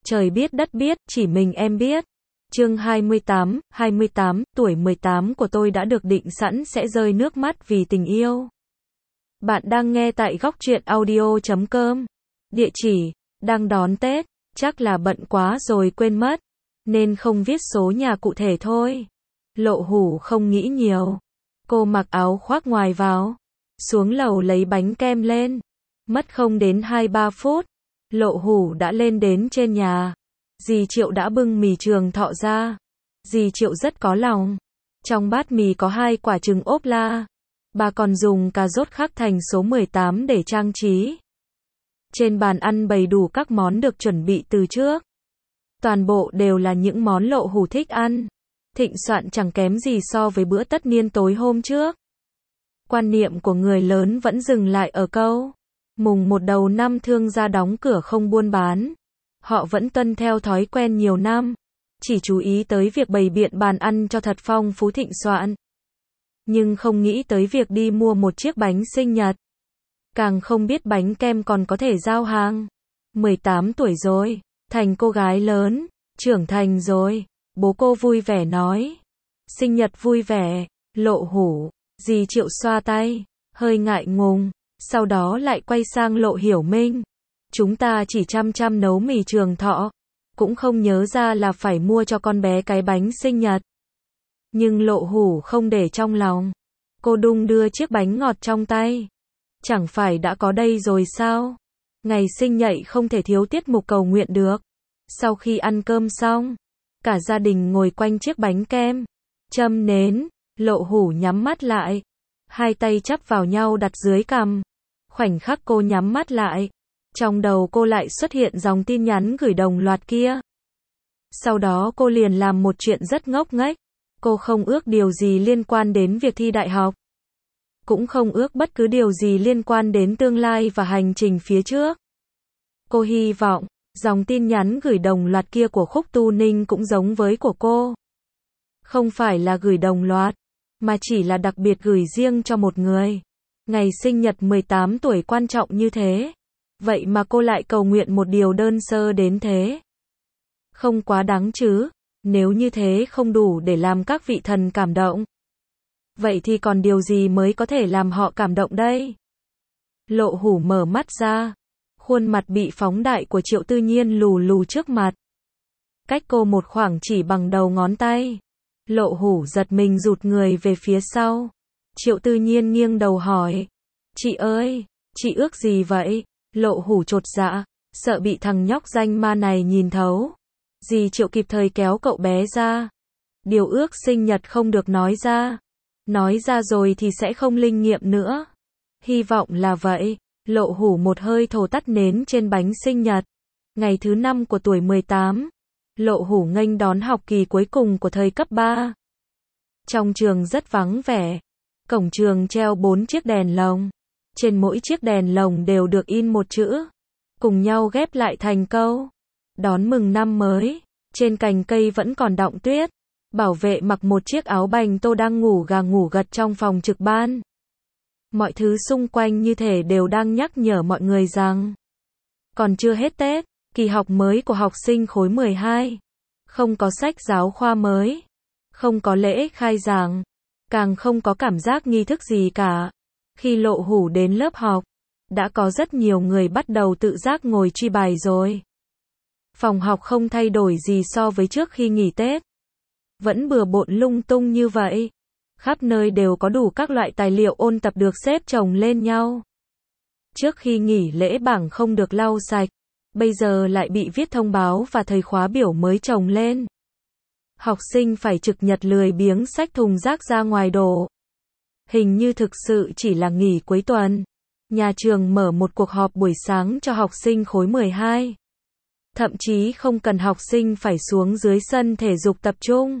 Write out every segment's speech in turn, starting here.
Trời biết đất biết, chỉ mình em biết. Chương 28, tuổi 18 của tôi đã được định sẵn sẽ rơi nước mắt vì tình yêu. Bạn đang nghe tại góc truyện audio.com. Địa chỉ, đang đón Tết, chắc là bận quá rồi quên mất, nên không viết số nhà cụ thể thôi. Lộ Hủ không nghĩ nhiều. Cô mặc áo khoác ngoài vào, xuống lầu lấy bánh kem lên. Mất không đến 2-3 phút, Lộ Hủ đã lên đến trên nhà. Dì Triệu đã bưng mì Trường Thọ ra. Dì Triệu rất có lòng. Trong bát mì có 2 quả trứng ốp la. Bà còn dùng cà rốt khắc thành số 18 để trang trí. Trên bàn ăn bày đủ các món được chuẩn bị từ trước. Toàn bộ đều là những món Lộ Hủ thích ăn. Thịnh soạn chẳng kém gì so với bữa tất niên tối hôm trước. Quan niệm của người lớn vẫn dừng lại ở câu mùng 1 đầu năm thương gia đóng cửa không buôn bán. Họ vẫn tuân theo thói quen nhiều năm, chỉ chú ý tới việc bày biện bàn ăn cho thật phong phú thịnh soạn. Nhưng không nghĩ tới việc đi mua một chiếc bánh sinh nhật. Càng không biết bánh kem còn có thể giao hàng. 18 tuổi rồi, thành cô gái lớn, trưởng thành rồi. Bố cô vui vẻ nói. Sinh nhật vui vẻ, Lộ Hủ. Dì Triệu xoa tay, hơi ngại ngùng, sau đó lại quay sang Lộ Hiểu Minh. Chúng ta chỉ chăm nấu mì Trường Thọ, cũng không nhớ ra là phải mua cho con bé cái bánh sinh nhật. Nhưng Lộ Hủ không để trong lòng. Cô đung đưa chiếc bánh ngọt trong tay. Chẳng phải đã có đây rồi sao? Ngày sinh nhật không thể thiếu tiết mục cầu nguyện được. Sau khi ăn cơm xong, cả gia đình ngồi quanh chiếc bánh kem, châm nến. Lộ Hủ nhắm mắt lại, 2 tay chắp vào nhau đặt dưới cằm. Khoảnh khắc cô nhắm mắt lại, trong đầu cô lại xuất hiện dòng tin nhắn gửi đồng loạt kia. Sau đó cô liền làm một chuyện rất ngốc nghếch. Cô không ước điều gì liên quan đến việc thi đại học. Cũng không ước bất cứ điều gì liên quan đến tương lai và hành trình phía trước. Cô hy vọng, dòng tin nhắn gửi đồng loạt kia của Khúc Tu Ninh cũng giống với của cô. Không phải là gửi đồng loạt, mà chỉ là đặc biệt gửi riêng cho một người. Ngày sinh nhật 18 tuổi quan trọng như thế. Vậy mà cô lại cầu nguyện một điều đơn sơ đến thế. Không quá đáng chứ, nếu như thế không đủ để làm các vị thần cảm động. Vậy thì còn điều gì mới có thể làm họ cảm động đây? Lộ Hủ mở mắt ra. Khuôn mặt bị phóng đại của Triệu Tư Nhiên lù lù trước mặt. Cách cô một khoảng chỉ bằng đầu ngón tay. Lộ Hủ giật mình rụt người về phía sau. Triệu Tư Nhiên nghiêng đầu hỏi. Chị ơi, chị ước gì vậy? Lộ Hủ chột dạ, sợ bị thằng nhóc danh ma này nhìn thấu. Dì Triệu kịp thời kéo cậu bé ra. Điều ước sinh nhật không được nói ra. Nói ra rồi thì sẽ không linh nghiệm nữa. Hy vọng là vậy. Lộ Hủ một hơi thổi tắt nến trên bánh sinh nhật. Ngày thứ 5 của tuổi 18. Lộ Hủ nghênh đón học kỳ cuối cùng của thời cấp 3. Trong trường rất vắng vẻ. Cổng trường treo 4 chiếc đèn lồng. Trên mỗi chiếc đèn lồng đều được in một chữ. Cùng nhau ghép lại thành câu. Đón mừng năm mới. Trên cành cây vẫn còn đọng tuyết. Bảo vệ mặc một chiếc áo bành tô đang ngủ gà ngủ gật trong phòng trực ban. Mọi thứ xung quanh như thể đều đang nhắc nhở mọi người rằng còn chưa hết Tết, kỳ học mới của học sinh khối 12. Không có sách giáo khoa mới. Không có lễ khai giảng. Càng không có cảm giác nghi thức gì cả. Khi Lộ Hủ đến lớp học, đã có rất nhiều người bắt đầu tự giác ngồi truy bài rồi. Phòng học không thay đổi gì so với trước khi nghỉ Tết. Vẫn bừa bộn lung tung như vậy. Khắp nơi đều có đủ các loại tài liệu ôn tập được xếp chồng lên nhau. Trước khi nghỉ lễ bảng không được lau sạch, bây giờ lại bị viết thông báo và thời khóa biểu mới chồng lên. Học sinh phải trực nhật lười biếng xách thùng rác ra ngoài đổ. Hình như thực sự chỉ là nghỉ cuối tuần. Nhà trường mở một cuộc họp buổi sáng cho học sinh khối 12. Thậm chí không cần học sinh phải xuống dưới sân thể dục tập trung.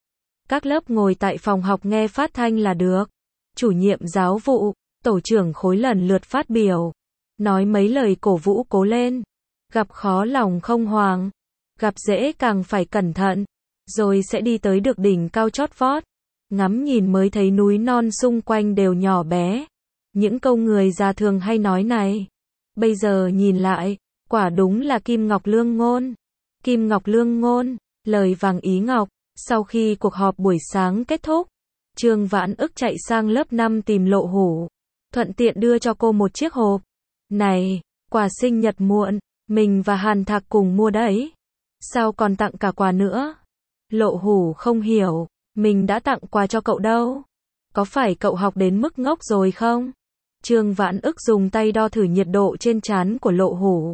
Các lớp ngồi tại phòng học nghe phát thanh là được. Chủ nhiệm giáo vụ, tổ trưởng khối lần lượt phát biểu. Nói mấy lời cổ vũ cố lên. Gặp khó lòng không hoàng. Gặp dễ càng phải cẩn thận. Rồi sẽ đi tới được đỉnh cao chót vót. Ngắm nhìn mới thấy núi non xung quanh đều nhỏ bé. Những câu người già thường hay nói này. Bây giờ nhìn lại, quả đúng là kim ngọc lương ngôn. Kim Ngọc Lương ngôn, lời vàng ý ngọc. Sau khi cuộc họp buổi sáng kết thúc, Trương Vãn Ức chạy sang lớp 5 tìm Lộ Hủ, thuận tiện đưa cho cô một chiếc hộp. Này, quà sinh nhật muộn, mình và Hàn Thạc cùng mua đấy. Sao còn tặng cả quà nữa? Lộ Hủ không hiểu, mình đã tặng quà cho cậu đâu. Có phải cậu học đến mức ngốc rồi không? Trương Vãn Ức dùng tay đo thử nhiệt độ trên trán của Lộ Hủ.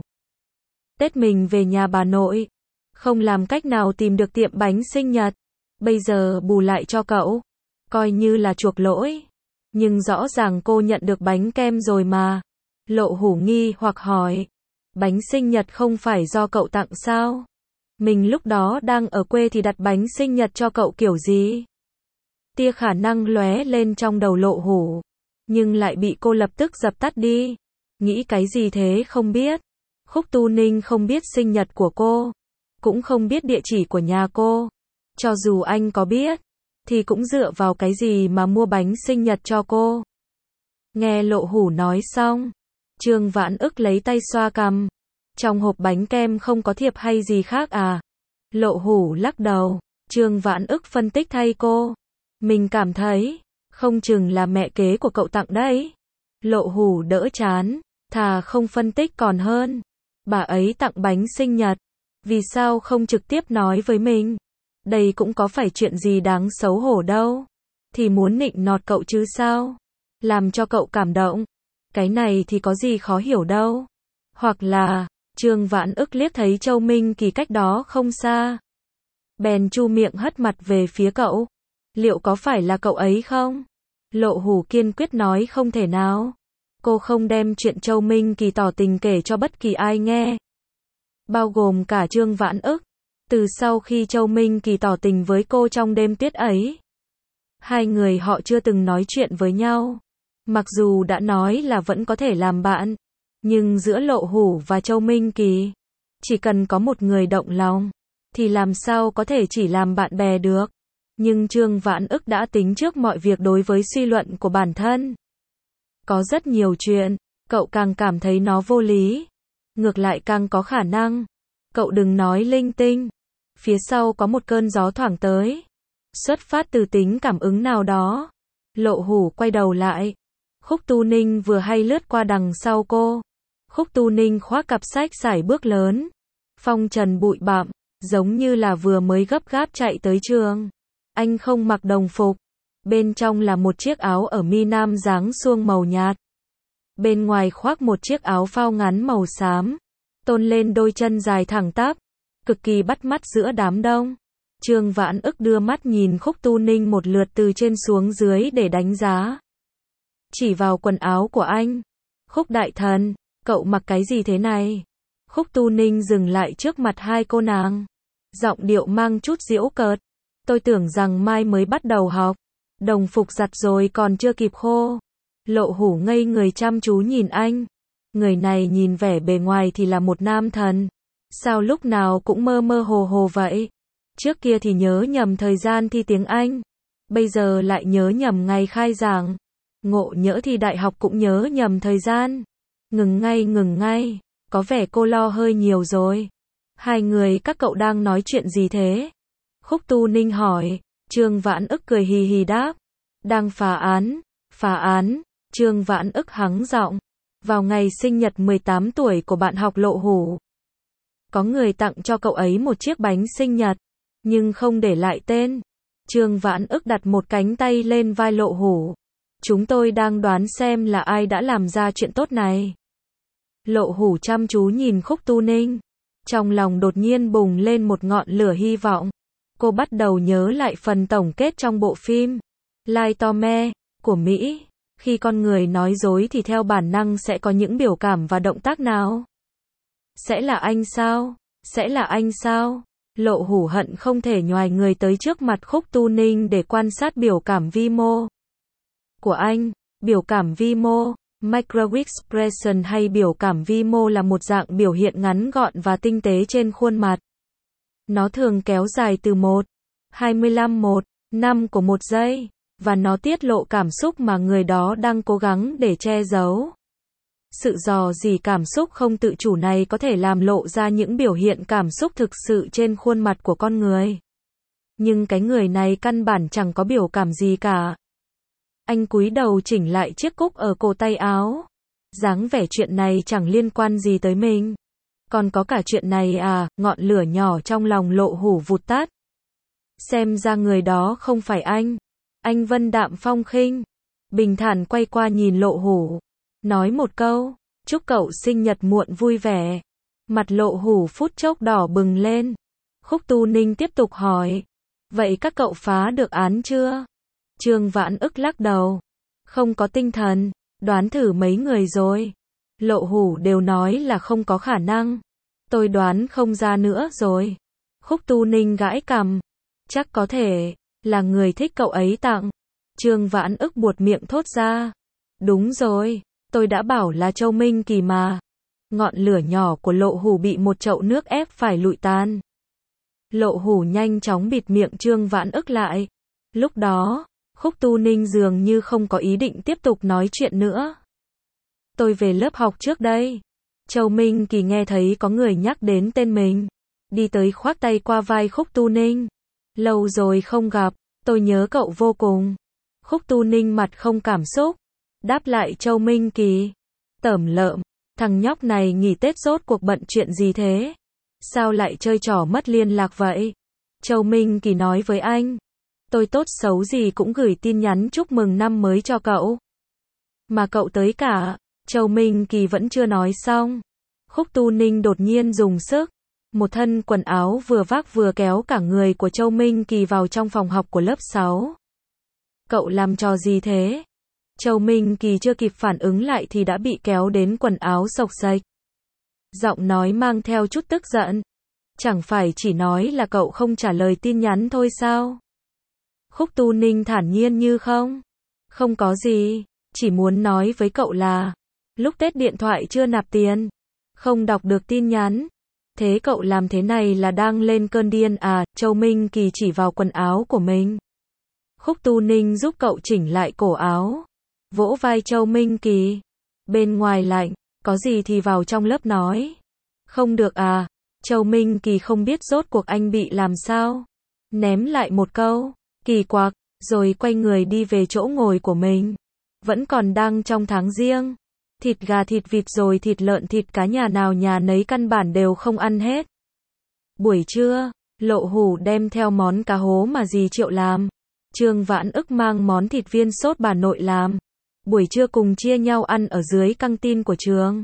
Tết mình về nhà bà nội, không làm cách nào tìm được tiệm bánh sinh nhật. Bây giờ bù lại cho cậu, coi như là chuộc lỗi. Nhưng rõ ràng cô nhận được bánh kem rồi mà. Lộ Hủ nghi hoặc hỏi, bánh sinh nhật không phải do cậu tặng sao? Mình lúc đó đang ở quê thì đặt bánh sinh nhật cho cậu kiểu gì? Tia khả năng lóe lên trong đầu Lộ Hủ, nhưng lại bị cô lập tức dập tắt đi. Nghĩ cái gì thế không biết. Khúc Tu Ninh không biết sinh nhật của cô, cũng không biết địa chỉ của nhà cô. Cho dù anh có biết, thì cũng dựa vào cái gì mà mua bánh sinh nhật cho cô. Nghe Lộ Hủ nói xong, Trương Vãn Ức lấy tay xoa cằm. Trong hộp bánh kem không có thiệp hay gì khác à? Lộ Hủ lắc đầu. Trương Vãn Ức phân tích thay cô. Mình cảm thấy, không chừng là mẹ kế của cậu tặng đấy. Lộ Hủ đỡ chán, thà không phân tích còn hơn. Bà ấy tặng bánh sinh nhật, vì sao không trực tiếp nói với mình? Đây cũng có phải chuyện gì đáng xấu hổ đâu. Thì muốn nịnh nọt cậu chứ sao? Làm cho cậu cảm động. Cái này thì có gì khó hiểu đâu. Hoặc là, Trương Vãn Ức liếc thấy Châu Minh Kỳ cách đó không xa, bèn chu miệng hất mặt về phía cậu. Liệu có phải là cậu ấy không? Lộ Hủ kiên quyết nói không thể nào. Cô không đem chuyện Châu Minh Kỳ tỏ tình kể cho bất kỳ ai nghe, bao gồm cả Trương Vãn Ức. Từ sau khi Châu Minh Kỳ tỏ tình với cô trong đêm tuyết ấy, hai người họ chưa từng nói chuyện với nhau. Mặc dù đã nói là vẫn có thể làm bạn, nhưng giữa Lộ Hủ và Châu Minh Kỳ, chỉ cần có một người động lòng, thì làm sao có thể chỉ làm bạn bè được. Nhưng Trương Vãn Ức đã tính trước mọi việc đối với suy luận của bản thân. Có rất nhiều chuyện, cậu càng cảm thấy nó vô lý, ngược lại càng có khả năng. Cậu đừng nói linh tinh. Phía sau có một cơn gió thoảng tới, xuất phát từ tính cảm ứng nào đó. Lộ Hủ quay đầu lại. Khúc Tu Ninh vừa hay lướt qua đằng sau cô. Khúc Tu Ninh khoác cặp sách sải bước lớn, phong trần bụi bặm, giống như là vừa mới gấp gáp chạy tới trường. Anh không mặc đồng phục, bên trong là một chiếc áo ở mi nam dáng suông màu nhạt, bên ngoài khoác một chiếc áo phao ngắn màu xám, tôn lên đôi chân dài thẳng tắp, cực kỳ bắt mắt giữa đám đông. Trương Vãn Ức đưa mắt nhìn Khúc Tu Ninh một lượt từ trên xuống dưới để đánh giá. Chỉ vào quần áo của anh. Khúc đại thần, cậu mặc cái gì thế này? Khúc Tu Ninh dừng lại trước mặt hai cô nàng, giọng điệu mang chút giễu cợt. Tôi tưởng rằng mai mới bắt đầu học, đồng phục giặt rồi còn chưa kịp khô. Lộ Hủ ngây người chăm chú nhìn anh. Người này nhìn vẻ bề ngoài thì là một nam thần, sao lúc nào cũng mơ mơ hồ hồ vậy? Trước kia thì nhớ nhầm thời gian thi tiếng Anh, bây giờ lại nhớ nhầm ngày khai giảng. Ngộ nhỡ thì đại học cũng nhớ nhầm thời gian. Ngừng ngay, có vẻ cô lo hơi nhiều rồi. Hai người các cậu đang nói chuyện gì thế? Khúc Tu Ninh hỏi. Trương Vãn Ức cười hì hì đáp. Đang phá án. Trương Vãn Ức hắng giọng. Vào ngày sinh nhật 18 tuổi của bạn học Lộ Hủ, có người tặng cho cậu ấy một chiếc bánh sinh nhật, nhưng không để lại tên. Trương Vãn Ức đặt một cánh tay lên vai Lộ Hủ. Chúng tôi đang đoán xem là ai đã làm ra chuyện tốt này. Lộ Hủ chăm chú nhìn Khúc Tu Ninh, trong lòng đột nhiên bùng lên một ngọn lửa hy vọng. Cô bắt đầu nhớ lại phần tổng kết trong bộ phim Lie to Me của Mỹ. Khi con người nói dối thì theo bản năng sẽ có những biểu cảm và động tác nào? Sẽ là anh sao? Lộ Hủ hận không thể nhoài người tới trước mặt Khúc Tu Ninh để quan sát biểu cảm vi mô của anh. Biểu cảm vi mô, microexpression hay biểu cảm vi mô là một dạng biểu hiện ngắn gọn và tinh tế trên khuôn mặt. Nó thường kéo dài từ 1,25 của một giây, và nó tiết lộ cảm xúc mà người đó đang cố gắng để che giấu. Sự dò dỉ cảm xúc không tự chủ này có thể làm lộ ra những biểu hiện cảm xúc thực sự trên khuôn mặt của con người. Nhưng cái người này căn bản chẳng có biểu cảm gì cả. Anh cúi đầu chỉnh lại chiếc cúc ở cổ tay áo. Dáng vẻ chuyện này chẳng liên quan gì tới mình. Còn có cả chuyện này à, ngọn lửa nhỏ trong lòng Lộ Hủ vụt tắt. Xem ra người đó không phải anh. Anh vân đạm phong khinh, bình thản quay qua nhìn Lộ Hủ, nói một câu, chúc cậu sinh nhật muộn vui vẻ. Mặt Lộ Hủ phút chốc đỏ bừng lên. Khúc Tu Ninh tiếp tục hỏi, vậy các cậu phá được án chưa? Trương Vãn Ức lắc đầu, không có tinh thần, đoán thử mấy người rồi. Lộ Hủ đều nói là không có khả năng. Tôi đoán không ra nữa rồi. Khúc Tu Ninh gãi cằm, chắc có thể là người thích cậu ấy tặng. Trương Vãn Ức buột miệng thốt ra, đúng rồi, tôi đã bảo là Châu Minh Kỳ mà. Ngọn lửa nhỏ của Lộ Hủ bị một chậu nước ép phải lụi tan. Lộ Hủ nhanh chóng bịt miệng Trương Vãn Ức lại. Lúc đó, Khúc Tu Ninh dường như không có ý định tiếp tục nói chuyện nữa. Tôi về lớp học trước đây. Châu Minh Kỳ nghe thấy có người nhắc đến tên mình, đi tới khoác tay qua vai Khúc Tu Ninh. Lâu rồi không gặp, tôi nhớ cậu vô cùng. Khúc Tu Ninh mặt không cảm xúc, đáp lại Châu Minh Kỳ. Tởm lợm, thằng nhóc này nghỉ Tết rốt cuộc bận chuyện gì thế? Sao lại chơi trò mất liên lạc vậy? Châu Minh Kỳ nói với anh, tôi tốt xấu gì cũng gửi tin nhắn chúc mừng năm mới cho cậu. Mà cậu tới cả. Châu Minh Kỳ vẫn chưa nói xong. Khúc Tu Ninh đột nhiên dùng sức. Một thân quần áo vừa vác vừa kéo cả người của Châu Minh Kỳ vào trong phòng học của lớp 6. Cậu làm trò gì thế? Châu Minh Kỳ chưa kịp phản ứng lại thì đã bị kéo đến quần áo xộc xệch. Giọng nói mang theo chút tức giận. Chẳng phải chỉ nói là cậu không trả lời tin nhắn thôi sao? Khúc Tu Ninh thản nhiên như không. Không có gì, chỉ muốn nói với cậu là lúc Tết điện thoại chưa nạp tiền, không đọc được tin nhắn. Thế cậu làm thế này là đang lên cơn điên à? Châu Minh Kỳ chỉ vào quần áo của mình. Khúc Tu Ninh giúp cậu chỉnh lại cổ áo, vỗ vai Châu Minh Kỳ. Bên ngoài lạnh, có gì thì vào trong lớp nói. Không được à? Châu Minh Kỳ không biết rốt cuộc anh bị làm sao. Ném lại một câu, kỳ quặc, rồi quay người đi về chỗ ngồi của mình. Vẫn còn đang trong tháng riêng. Thịt gà thịt vịt rồi thịt lợn thịt cá nhà nào nhà nấy căn bản đều không ăn hết. Buổi trưa, Lộ Hủ đem theo món cá hố mà dì Triệu làm. Trương Vãn Ức mang món thịt viên sốt bà nội làm. Buổi trưa cùng chia nhau ăn ở dưới căng tin của trường.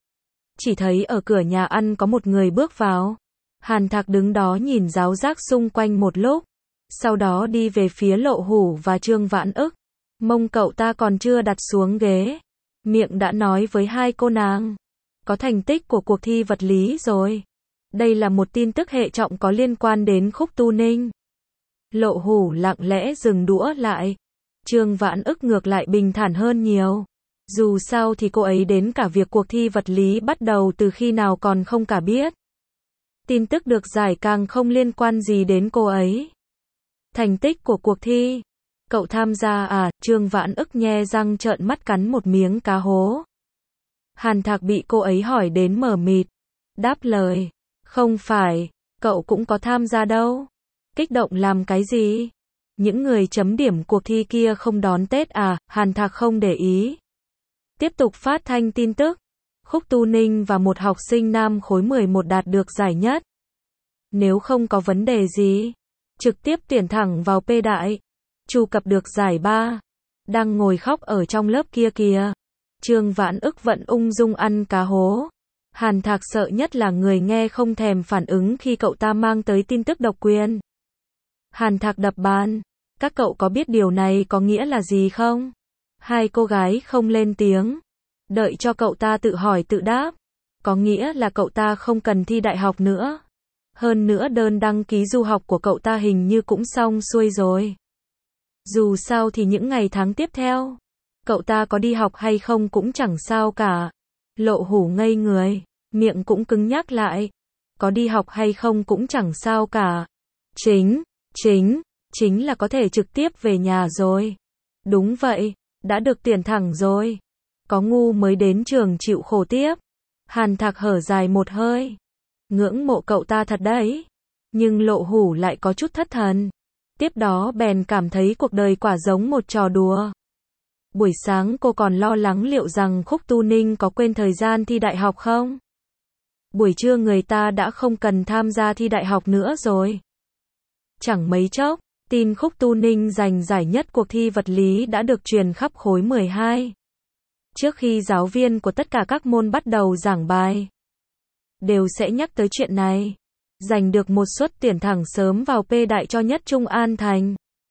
Chỉ thấy ở cửa nhà ăn có một người bước vào. Hàn Thạc đứng đó nhìn ráo rác xung quanh một lúc. Sau đó đi về phía Lộ Hủ và Trương Vãn Ức. Mông cậu ta còn chưa đặt xuống ghế, miệng đã nói với hai cô nàng. Có thành tích của cuộc thi vật lý rồi. Đây là một tin tức hệ trọng có liên quan đến Khúc Tu Ninh. Lộ Hủ lặng lẽ dừng đũa lại. Trương Vãn Ức ngược lại bình thản hơn nhiều. Dù sao thì cô ấy đến cả việc cuộc thi vật lý bắt đầu từ khi nào còn không cả biết. Tin tức được giải càng không liên quan gì đến cô ấy. Thành tích của cuộc thi. Cậu tham gia à? Trương Vãn Ức nhe răng trợn mắt cắn một miếng cá hố. Hàn Thạc bị cô ấy hỏi đến mờ mịt. Đáp lời, không phải, cậu cũng có tham gia đâu. Kích động làm cái gì? Những người chấm điểm cuộc thi kia không đón Tết à? Hàn Thạc không để ý. Tiếp tục phát thanh tin tức. Khúc Tu Ninh và một học sinh nam khối 11 đạt được giải nhất. Nếu không có vấn đề gì, trực tiếp tuyển thẳng vào P đại. Chu Cập được giải 3. Đang ngồi khóc ở trong lớp kia kìa. Trương Vãn Ức vẫn ung dung ăn cá hố. Hàn Thạc sợ nhất là người nghe không thèm phản ứng khi cậu ta mang tới tin tức độc quyền. Hàn Thạc đập bàn. Các cậu có biết điều này có nghĩa là gì không? Hai cô gái không lên tiếng. Đợi cho cậu ta tự hỏi tự đáp. Có nghĩa là cậu ta không cần thi đại học nữa. Hơn nữa đơn đăng ký du học của cậu ta hình như cũng xong xuôi rồi. Dù sao thì những ngày tháng tiếp theo, cậu ta có đi học hay không cũng chẳng sao cả. Lộ Hủ ngây người, miệng cũng cứng nhắc lại. Có đi học hay không cũng chẳng sao cả. Chính là có thể trực tiếp về nhà rồi. Đúng vậy, đã được tuyển thẳng rồi. Có ngu mới đến trường chịu khổ tiếp. Hàn Thạc hở dài một hơi. Ngưỡng mộ cậu ta thật đấy. Nhưng Lộ Hủ lại có chút thất thần. Tiếp đó bèn cảm thấy cuộc đời quả giống một trò đùa. Buổi sáng cô còn lo lắng liệu rằng Khúc Tu Ninh có quên thời gian thi đại học không? Buổi trưa người ta đã không cần tham gia thi đại học nữa rồi. Chẳng mấy chốc, tin Khúc Tu Ninh giành giải nhất cuộc thi vật lý đã được truyền khắp khối 12. Trước khi giáo viên của tất cả các môn bắt đầu giảng bài, đều sẽ nhắc tới chuyện này. Giành được một suất tuyển thẳng sớm vào P Đại cho Nhất Trung An Thành.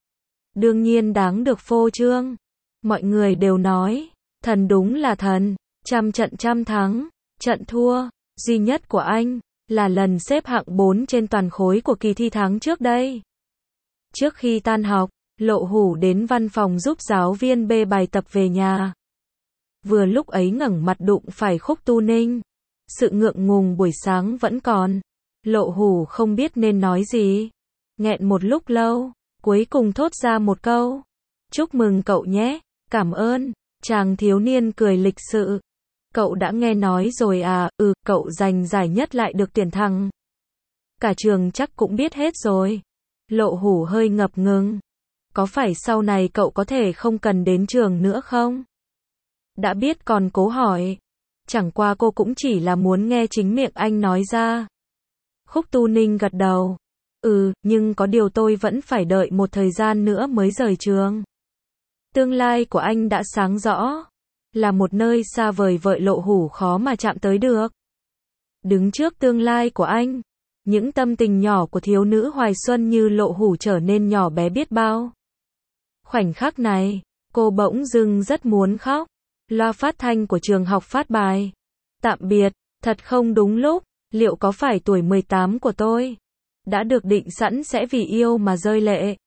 Đương nhiên đáng được phô trương. Mọi người đều nói, thần đúng là thần, trăm trận trăm thắng, trận thua duy nhất của anh là lần xếp hạng 4 trên toàn khối của kỳ thi tháng trước đây. Trước khi tan học, Lộ Hủ đến văn phòng giúp giáo viên bê bài tập về nhà. Vừa lúc ấy ngẩng mặt đụng phải Khúc Tu Ninh. Sự ngượng ngùng buổi sáng vẫn còn. Lộ Hủ không biết nên nói gì. Nghẹn một lúc lâu, cuối cùng thốt ra một câu. Chúc mừng cậu nhé, cảm ơn. Chàng thiếu niên cười lịch sự. Cậu đã nghe nói rồi à? Cậu giành giải nhất lại được tuyển thẳng. Cả trường chắc cũng biết hết rồi. Lộ Hủ hơi ngập ngừng. Có phải sau này cậu có thể không cần đến trường nữa không? Đã biết còn cố hỏi. Chẳng qua cô cũng chỉ là muốn nghe chính miệng anh nói ra. Khúc Tu Ninh gật đầu. Nhưng có điều tôi vẫn phải đợi một thời gian nữa mới rời trường. Tương lai của anh đã sáng rõ. Là một nơi xa vời vợi Lộ Hủ khó mà chạm tới được. Đứng trước tương lai của anh, những tâm tình nhỏ của thiếu nữ hoài xuân như Lộ Hủ trở nên nhỏ bé biết bao. Khoảnh khắc này, cô bỗng dưng rất muốn khóc. Loa phát thanh của trường học phát bài. Tạm biệt, thật không đúng lúc, liệu có phải tuổi 18 của tôi đã được định sẵn sẽ vì yêu mà rơi lệ?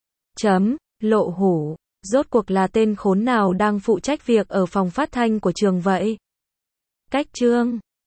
Lộ Hủ, rốt cuộc là tên khốn nào đang phụ trách việc ở phòng phát thanh của trường vậy? Cách chương